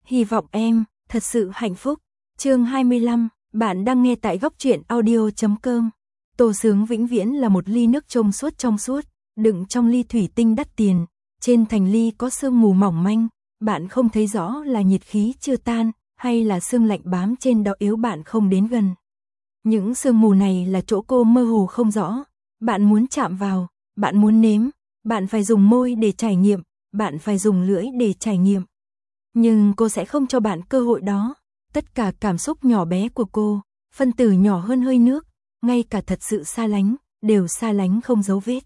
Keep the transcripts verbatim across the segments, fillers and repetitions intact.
Hy vọng em thật sự hạnh phúc. Chương hai mươi lăm, bạn đang nghe tại góc truyện audio chấm com. Tô Sướng vĩnh viễn là một ly nước trong suốt trong suốt, đựng trong ly thủy tinh đắt tiền, trên thành ly có sương mù mỏng manh, bạn không thấy rõ là nhiệt khí chưa tan, hay là sương lạnh bám trên đó yếu bạn không đến gần. Những sương mù này là chỗ cô mơ hồ không rõ, bạn muốn chạm vào, bạn muốn nếm, bạn phải dùng môi để trải nghiệm, bạn phải dùng lưỡi để trải nghiệm. Nhưng cô sẽ không cho bạn cơ hội đó, tất cả cảm xúc nhỏ bé của cô, phân tử nhỏ hơn hơi nước, ngay cả thật sự xa lánh, đều xa lánh không dấu vết.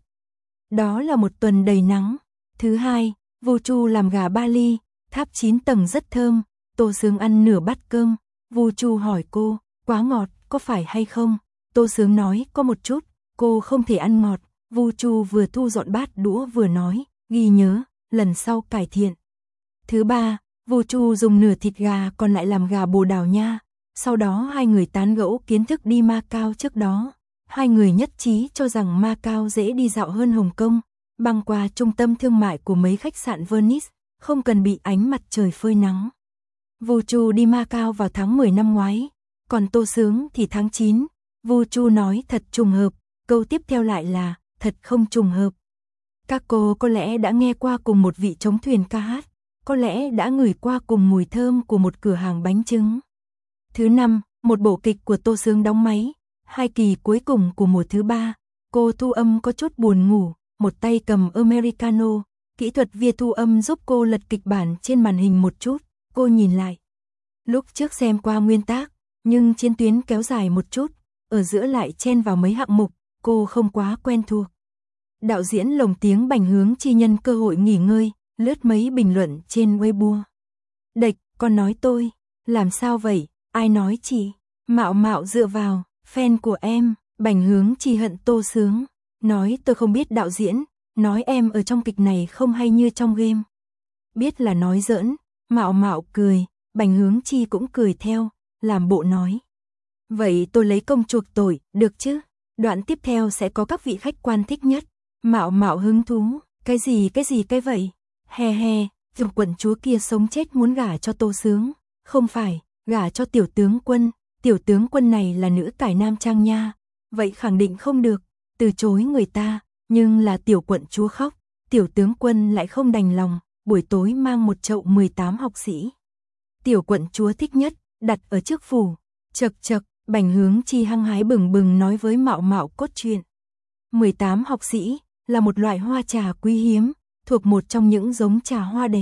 Đó là một tuần đầy nắng. Thứ hai, Vu Chu làm gà ba ly, tháp chín tầng rất thơm, Tô Sướng ăn nửa bát cơm, Vu Chu hỏi cô, quá ngọt, có phải hay không? Tô Sướng nói, có một chút, cô không thể ăn ngọt. Vu Chu vừa thu dọn bát đũa vừa nói, ghi nhớ, lần sau cải thiện. Thứ ba, Vu Chu dùng nửa thịt gà còn lại làm gà Bồ Đào Nha. Sau đó hai người tán gẫu kiến thức đi Macau trước đó. Hai người nhất trí cho rằng Macau dễ đi dạo hơn Hồng Kông, băng qua trung tâm thương mại của mấy khách sạn Venice, không cần bị ánh mặt trời phơi nắng. Vu Chu đi Macau vào tháng mười năm ngoái, còn Tô Sướng thì tháng chín. Vu Chu nói thật trùng hợp, câu tiếp theo lại là thật không trùng hợp. Các cô có lẽ đã nghe qua cùng một vị trống thuyền ca hát, có lẽ đã ngửi qua cùng mùi thơm của một cửa hàng bánh trứng. Thứ năm, một bộ kịch của Tô Sướng đóng máy, hai kỳ cuối cùng của mùa thứ ba, cô thu âm có chút buồn ngủ, một tay cầm Americano, kỹ thuật viên thu âm giúp cô lật kịch bản trên màn hình một chút, cô nhìn lại. Lúc trước xem qua nguyên tác, nhưng chiến tuyến kéo dài một chút, ở giữa lại chen vào mấy hạng mục, cô không quá quen thuộc. Đạo diễn lồng tiếng Bành Hướng Chi nhân cơ hội nghỉ ngơi, lướt mấy bình luận trên Weibo. Đệch, con nói tôi, làm sao vậy, ai nói chị, Mạo Mạo dựa vào, fan của em, Bành Hướng Chi hận Tô Sướng, nói tôi không biết đạo diễn, nói em ở trong kịch này không hay như trong game. Biết là nói giỡn, Mạo Mạo cười, Bành Hướng Chi cũng cười theo, làm bộ nói. Vậy tôi lấy công chuộc tội, được chứ? Đoạn tiếp theo sẽ có các vị khách quan thích nhất. Mạo Mạo hứng thú, cái gì cái gì cái vậy? He he, tiểu quận chúa kia sống chết muốn gả cho Tô Sướng. Không phải, gả cho tiểu tướng quân, tiểu tướng quân này là nữ cải nam trang nha. Vậy khẳng định không được, từ chối người ta, nhưng là tiểu quận chúa khóc, tiểu tướng quân lại không đành lòng, buổi tối mang một chậu mười tám học sĩ. Tiểu quận chúa thích nhất, đặt ở trước phủ, chật chật, Bành Hướng Chi hăng hái bừng bừng nói với Mạo Mạo cốt truyện. mười tám học sĩ là một loại hoa trà quý hiếm, thuộc một trong những giống trà hoa đẹp.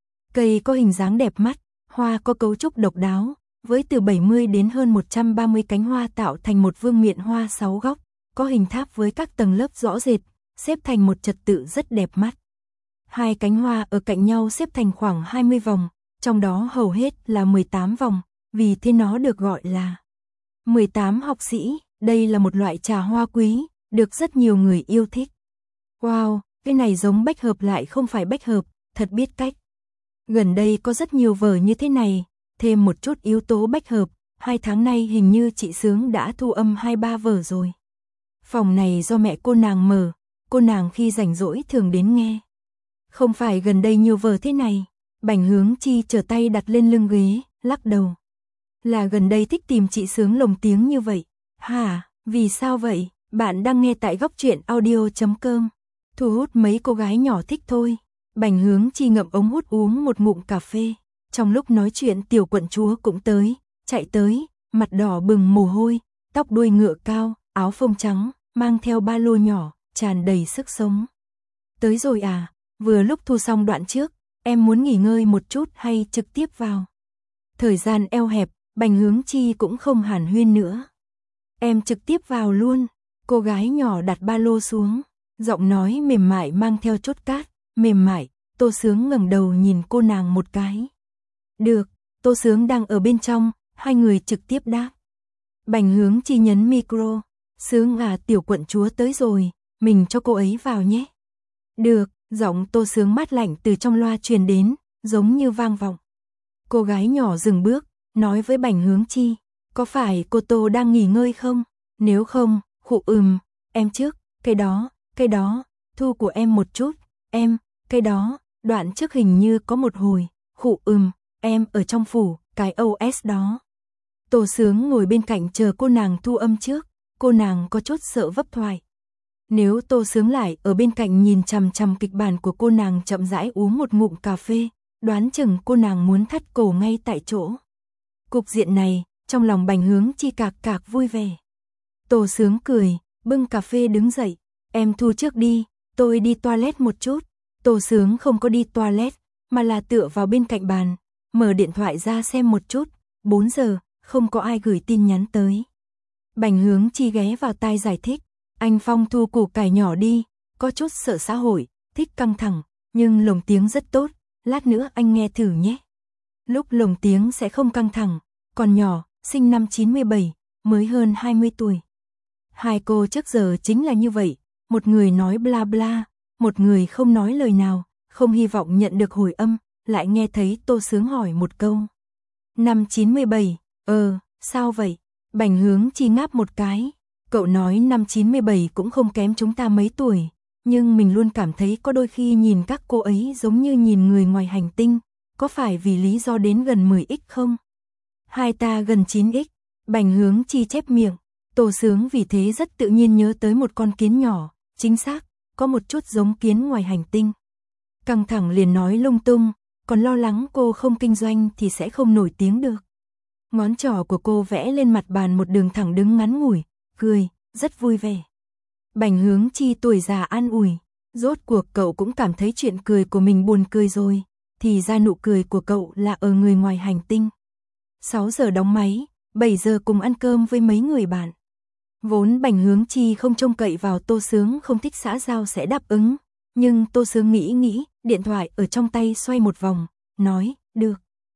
Cây có hình dáng đẹp mắt, hoa có cấu trúc độc đáo, với từ bảy mươi đến hơn một trăm ba mươi cánh hoa tạo thành một vương miện hoa sáu góc, có hình tháp với các tầng lớp rõ rệt, xếp thành một trật tự rất đẹp mắt. Hai cánh hoa ở cạnh nhau xếp thành khoảng hai mươi vòng, trong đó hầu hết là mười tám vòng, vì thế nó được gọi là mười tám học sĩ. Đây là một loại trà hoa quý, được rất nhiều người yêu thích. Wow, cái này giống bách hợp lại không phải bách hợp, thật biết cách. Gần đây có rất nhiều vở như thế này, thêm một chút yếu tố bách hợp, hai tháng nay hình như chị Sướng đã thu âm hai ba vở rồi. Phòng này do mẹ cô nàng mở, cô nàng khi rảnh rỗi thường đến nghe. Không phải gần đây nhiều vở thế này, Bành Hướng Chi trở tay đặt lên lưng ghế, lắc đầu. Là gần đây thích tìm chị Sướng lồng tiếng như vậy. Hả, vì sao vậy? Bạn đang nghe tại góc truyện audio chấm com. Thu hút mấy cô gái nhỏ thích thôi. Bành Hướng Chi ngậm ống hút uống một ngụm cà phê. Trong lúc nói chuyện tiểu quận chúa cũng tới, chạy tới, mặt đỏ bừng mồ hôi, tóc đuôi ngựa cao, áo phông trắng, mang theo ba lô nhỏ, tràn đầy sức sống. Tới rồi à, vừa lúc thu xong đoạn trước, em muốn nghỉ ngơi một chút hay trực tiếp vào? Thời gian eo hẹp, Bành Hướng Chi cũng không hàn huyên nữa. Em trực tiếp vào luôn. Cô gái nhỏ đặt ba lô xuống, giọng nói mềm mại mang theo chốt cát, mềm mại. Tô Sướng ngẩng đầu nhìn cô nàng một cái. Được, Tô Sướng đang ở bên trong, hai người trực tiếp đáp. Bành Hướng Chi nhấn micro, Sướng à, tiểu quận chúa tới rồi, mình cho cô ấy vào nhé. Được, giọng Tô Sướng mát lạnh từ trong loa truyền đến, giống như vang vọng. Cô gái nhỏ dừng bước, nói với Bành Hướng Chi, có phải cô Tô đang nghỉ ngơi không? Nếu không, khụ ừm, em trước, cái đó, cái đó, thu của em một chút, em, cái đó, đoạn trước hình như có một hồi, khụ ừm, em ở trong phủ, cái ô ét đó. Tô Sướng ngồi bên cạnh chờ cô nàng thu âm trước, cô nàng có chút sợ vấp thoại. Nếu Tô Sướng lại ở bên cạnh nhìn chằm chằm kịch bản của cô nàng chậm rãi uống một ngụm cà phê, đoán chừng cô nàng muốn thắt cổ ngay tại chỗ. Cục diện này, trong lòng Bành Hướng Chi cạc cạc vui vẻ. Tô Sướng cười, bưng cà phê đứng dậy, em thu trước đi, tôi đi toilet một chút. Tô Sướng không có đi toilet, mà là tựa vào bên cạnh bàn, mở điện thoại ra xem một chút, bốn giờ, không có ai gửi tin nhắn tới. Bành Hướng Chi ghé vào tai giải thích, anh Phong thu củ cải nhỏ đi, có chút sợ xã hội, thích căng thẳng, nhưng lồng tiếng rất tốt, lát nữa anh nghe thử nhé. Lúc lồng tiếng sẽ không căng thẳng, còn nhỏ, sinh năm chín mươi bảy, mới hơn hai mươi tuổi. Hai cô trước giờ chính là như vậy, một người nói bla bla, một người không nói lời nào, không hy vọng nhận được hồi âm, lại nghe thấy Tô Sướng hỏi một câu. Năm chín mươi bảy, ờ, sao vậy? Bành Hướng Chi ngáp một cái, cậu nói năm chín mươi bảy cũng không kém chúng ta mấy tuổi, nhưng mình luôn cảm thấy có đôi khi nhìn các cô ấy giống như nhìn người ngoài hành tinh, có phải vì lý do đến gần mười x không? Hai ta gần chín x, Bành Hướng Chi chép miệng, Tô Sướng vì thế rất tự nhiên nhớ tới một con kiến nhỏ, chính xác, có một chút giống kiến ngoài hành tinh. Căng thẳng liền nói lung tung, còn lo lắng cô không kinh doanh thì sẽ không nổi tiếng được. Ngón trỏ của cô vẽ lên mặt bàn một đường thẳng đứng ngắn ngủi, cười, rất vui vẻ. Bành Hướng Chi tuổi già an ủi, rốt cuộc cậu cũng cảm thấy chuyện cười của mình buồn cười rồi, thì ra nụ cười của cậu là ở người ngoài hành tinh. sáu giờ đóng máy, bảy giờ cùng ăn cơm với mấy người bạn. Vốn Bành Hướng Chi không trông cậy vào Tô Sướng không thích xã giao sẽ đáp ứng, nhưng Tô Sướng nghĩ nghĩ, điện thoại ở trong tay xoay một vòng, nói, được.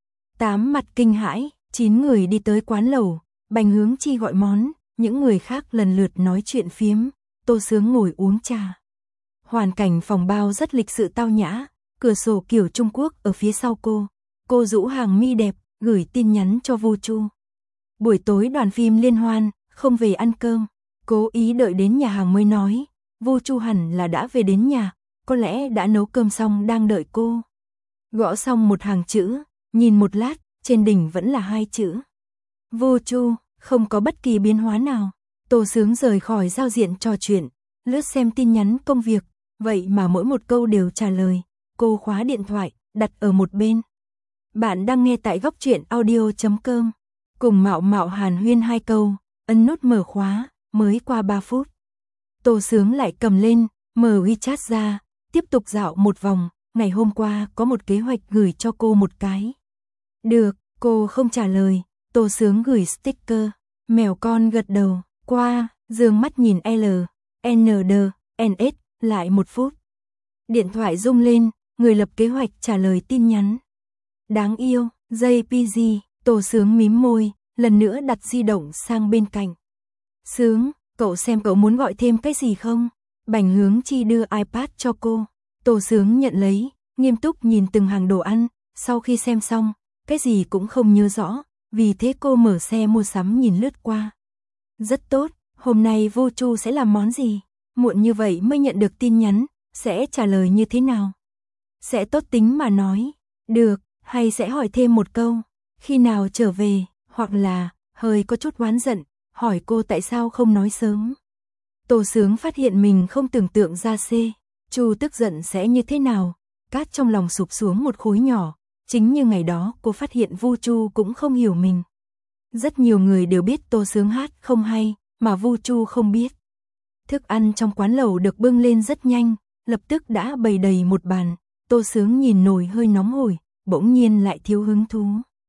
Tám mặt kinh hãi, chín người đi tới quán lẩu, Bành Hướng Chi gọi món, những người khác lần lượt nói chuyện phiếm, Tô Sướng ngồi uống trà. Hoàn cảnh phòng bao rất lịch sự tao nhã, cửa sổ kiểu Trung Quốc ở phía sau cô, cô rũ hàng mi đẹp, gửi tin nhắn cho Vu Chu. Buổi tối đoàn phim liên hoan, không về ăn cơm, cố ý đợi đến nhà hàng mới nói, Vu Chu hẳn là đã về đến nhà, có lẽ đã nấu cơm xong đang đợi cô. Gõ xong một hàng chữ, nhìn một lát, trên đỉnh vẫn là hai chữ. Vu Chu, không có bất kỳ biến hóa nào. Tô Sướng rời khỏi giao diện trò chuyện, lướt xem tin nhắn công việc, vậy mà mỗi một câu đều trả lời. Cô khóa điện thoại, đặt ở một bên. Bạn đang nghe tại góc truyện audio chấm com. Cùng Mạo Mạo hàn huyên hai câu, ấn nút mở khóa, mới qua ba phút. Tô Sướng lại cầm lên, mở WeChat ra, tiếp tục dạo một vòng, ngày hôm qua có một kế hoạch gửi cho cô một cái. Được, cô không trả lời, Tô Sướng gửi sticker, mèo con gật đầu, qua, dương mắt nhìn L, N D, N S, lại một phút. Điện thoại rung lên, người lập kế hoạch trả lời tin nhắn. Đáng yêu, J P G, Tô Sướng mím môi, lần nữa đặt di động sang bên cạnh. Sướng, cậu xem cậu muốn gọi thêm cái gì không? Bành Hướng Chi đưa iPad cho cô. Tô Sướng nhận lấy, nghiêm túc nhìn từng hàng đồ ăn, sau khi xem xong, cái gì cũng không nhớ rõ, vì thế cô mở xe mua sắm nhìn lướt qua. Rất tốt, hôm nay Vu Chu sẽ làm món gì? Muộn như vậy mới nhận được tin nhắn, sẽ trả lời như thế nào? Sẽ tốt tính mà nói, được, hay sẽ hỏi thêm một câu, khi nào trở về, hoặc là, hơi có chút oán giận, hỏi cô tại sao không nói sớm. Tô Sướng phát hiện mình không tưởng tượng ra C, Chu tức giận sẽ như thế nào, cát trong lòng sụp xuống một khối nhỏ, chính như ngày đó cô phát hiện Vu Chu cũng không hiểu mình. Rất nhiều người đều biết Tô Sướng hát không hay, mà Vu Chu không biết. Thức ăn trong quán lẩu được bưng lên rất nhanh, lập tức đã bày đầy một bàn, Tô Sướng nhìn nồi hơi nóng hổi, bỗng nhiên lại thiếu hứng thú.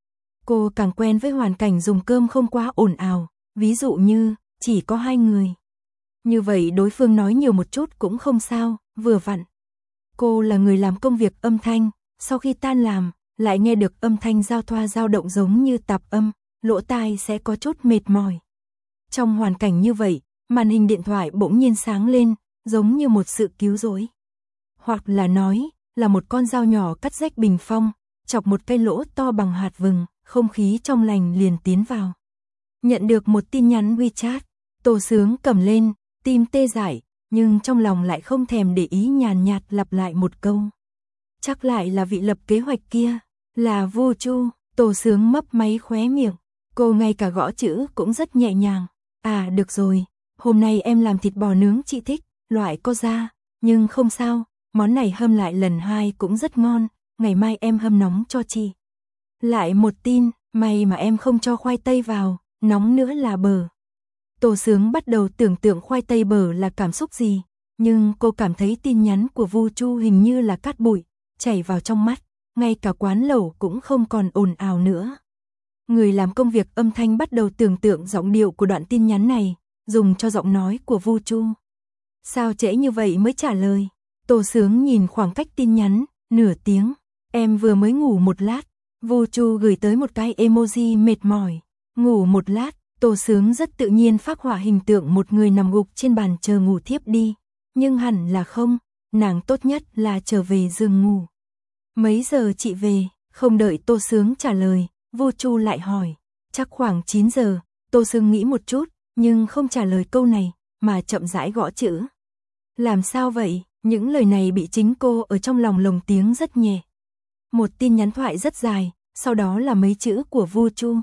Cô càng quen với hoàn cảnh dùng cơm không quá ồn ào, ví dụ như, chỉ có hai người. Như vậy đối phương nói nhiều một chút cũng không sao, vừa vặn. Cô là người làm công việc âm thanh, sau khi tan làm, lại nghe được âm thanh giao thoa dao động giống như tạp âm, lỗ tai sẽ có chút mệt mỏi. Trong hoàn cảnh như vậy, màn hình điện thoại bỗng nhiên sáng lên, giống như một sự cứu rỗi. Hoặc là nói, là một con dao nhỏ cắt rách bình phong, chọc một cái lỗ to bằng hạt vừng, không khí trong lành liền tiến vào. Nhận được một tin nhắn WeChat, Tô Sướng cầm lên, tim tê dại, nhưng trong lòng lại không thèm để ý, nhàn nhạt lặp lại một câu. Chắc lại là vị lập kế hoạch kia. Là Vu Chu, Tô Sướng mấp máy khóe miệng, cô ngay cả gõ chữ cũng rất nhẹ nhàng. À được rồi, hôm nay em làm thịt bò nướng chị thích, loại có da, nhưng không sao, món này hâm lại lần hai cũng rất ngon, ngày mai em hâm nóng cho chị. Lại một tin, may mà em không cho khoai tây vào, nóng nữa là bở. Tô Sướng bắt đầu tưởng tượng khoai tây bở là cảm xúc gì, nhưng cô cảm thấy tin nhắn của Vu Chu hình như là cát bụi, chảy vào trong mắt, ngay cả quán lẩu cũng không còn ồn ào nữa. Người làm công việc âm thanh bắt đầu tưởng tượng giọng điệu của đoạn tin nhắn này, dùng cho giọng nói của Vu Chu. Sao trễ như vậy mới trả lời? Tô Sướng nhìn khoảng cách tin nhắn, nửa tiếng, em vừa mới ngủ một lát. Vu Chu gửi tới một cái emoji mệt mỏi. Ngủ một lát, Tô Sướng rất tự nhiên phác họa hình tượng một người nằm gục trên bàn chờ ngủ thiếp đi. Nhưng hẳn là không, nàng tốt nhất là trở về giường ngủ. Mấy giờ chị về? Không đợi Tô Sướng trả lời, Vu Chu lại hỏi. Chắc khoảng chín giờ, Tô Sướng nghĩ một chút, nhưng không trả lời câu này, mà chậm rãi gõ chữ. Làm sao vậy? Những lời này bị chính cô ở trong lòng lồng tiếng rất nhẹ. Một tin nhắn thoại rất dài, sau đó là mấy chữ của Vu Chu.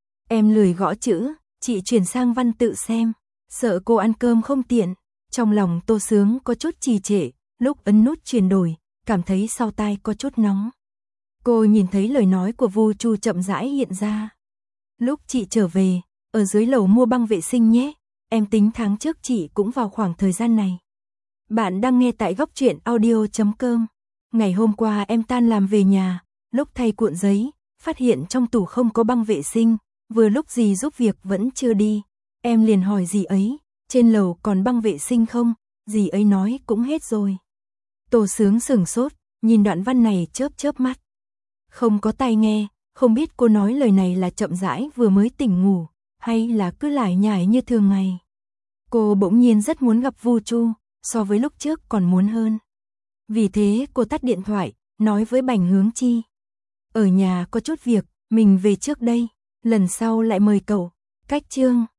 Em lười gõ chữ, chị chuyển sang văn tự xem, sợ cô ăn cơm không tiện. Trong lòng Tô Sướng có chút trì trệ, lúc ấn nút chuyển đổi, cảm thấy sau tai có chút nóng. Cô nhìn thấy lời nói của Vu Chu chậm rãi hiện ra. Lúc chị trở về, ở dưới lầu mua băng vệ sinh nhé, em tính tháng trước chị cũng vào khoảng thời gian này. Bạn đang nghe tại góc truyện audio chấm com. Ngày hôm qua em tan làm về nhà, lúc thay cuộn giấy, phát hiện trong tủ không có băng vệ sinh, vừa lúc dì giúp việc vẫn chưa đi. Em liền hỏi dì ấy, trên lầu còn băng vệ sinh không? Dì ấy nói cũng hết rồi. Tô Sướng sửng sốt, nhìn đoạn văn này chớp chớp mắt. Không có tai nghe, không biết cô nói lời này là chậm rãi vừa mới tỉnh ngủ, hay là cứ lải nhải như thường ngày. Cô bỗng nhiên rất muốn gặp Vu Chu, so với lúc trước còn muốn hơn. Vì thế cô tắt điện thoại, nói với Bành Hướng Chi. Ở nhà có chút việc, mình về trước đây, lần sau lại mời cậu. Cách chương